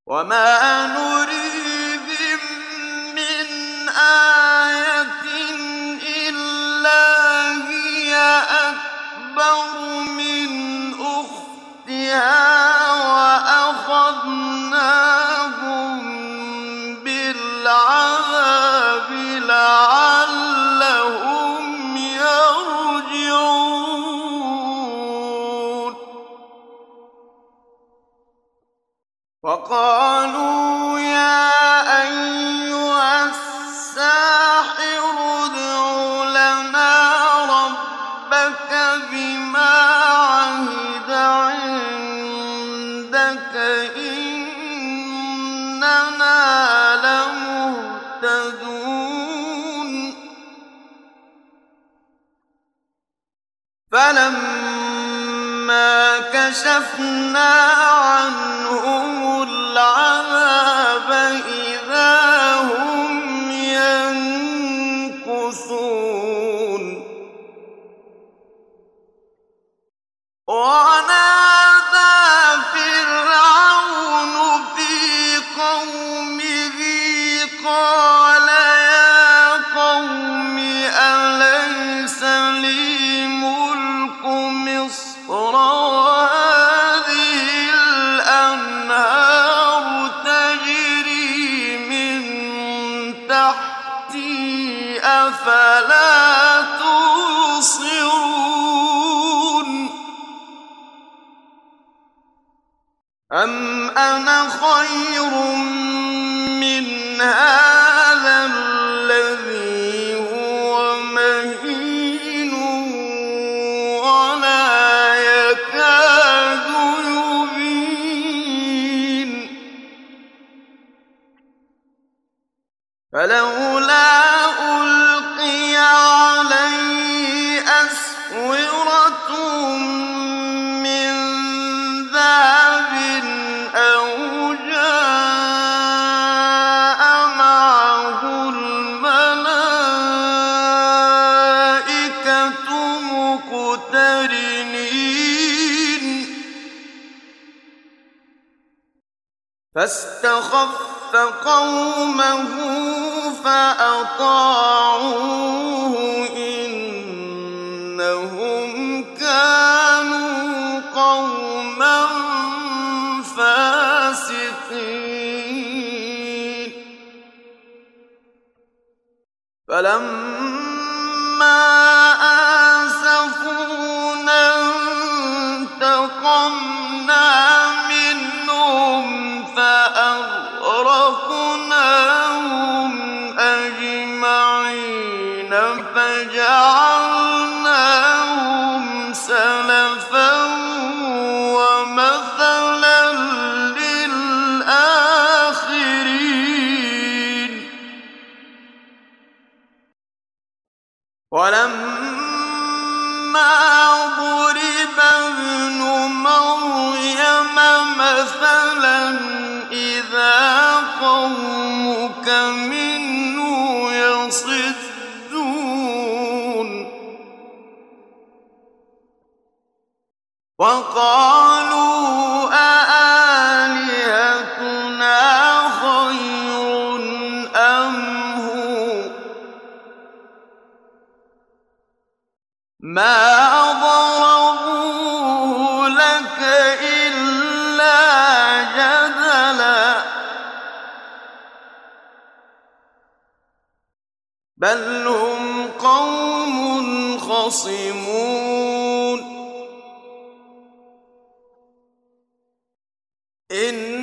وما نريهم من آية إلا هي أكبر من أختها وأخذناهم بالعذاب لعلهم يرجعون وقالوا يا أيها الساحر ادع لنا ربك بما عهد عندك إننا لمهتدون فلما كشفنا عنهم العذاب إذا هم ينكثون ونادى فرعون في قومه قال يا قوم أليس لي ملك مصر وهذه الأنهار تجري من تحتي أفلا تبصرون أم أنا خير من هذا الذي هو مهين ولا يكاد يبين فلولا ألقي عليه أسورة من ذهب أو جاء معه الملائكة مقترنين فاستخف قومه فأطاعوه إنهم كانوا قوما فاسقين فلما آسفونا انتقمنا منهم فأغرقناهم أجمعين فجعلناهم سلفا ومثلا للآخرين ولما ضرب ابن مريم مثلا إذا قومك منه يصدون وقالوا أآلهتنا خير أم هو ما ضربوه لك إلا جدلا بل هم قوم خصمون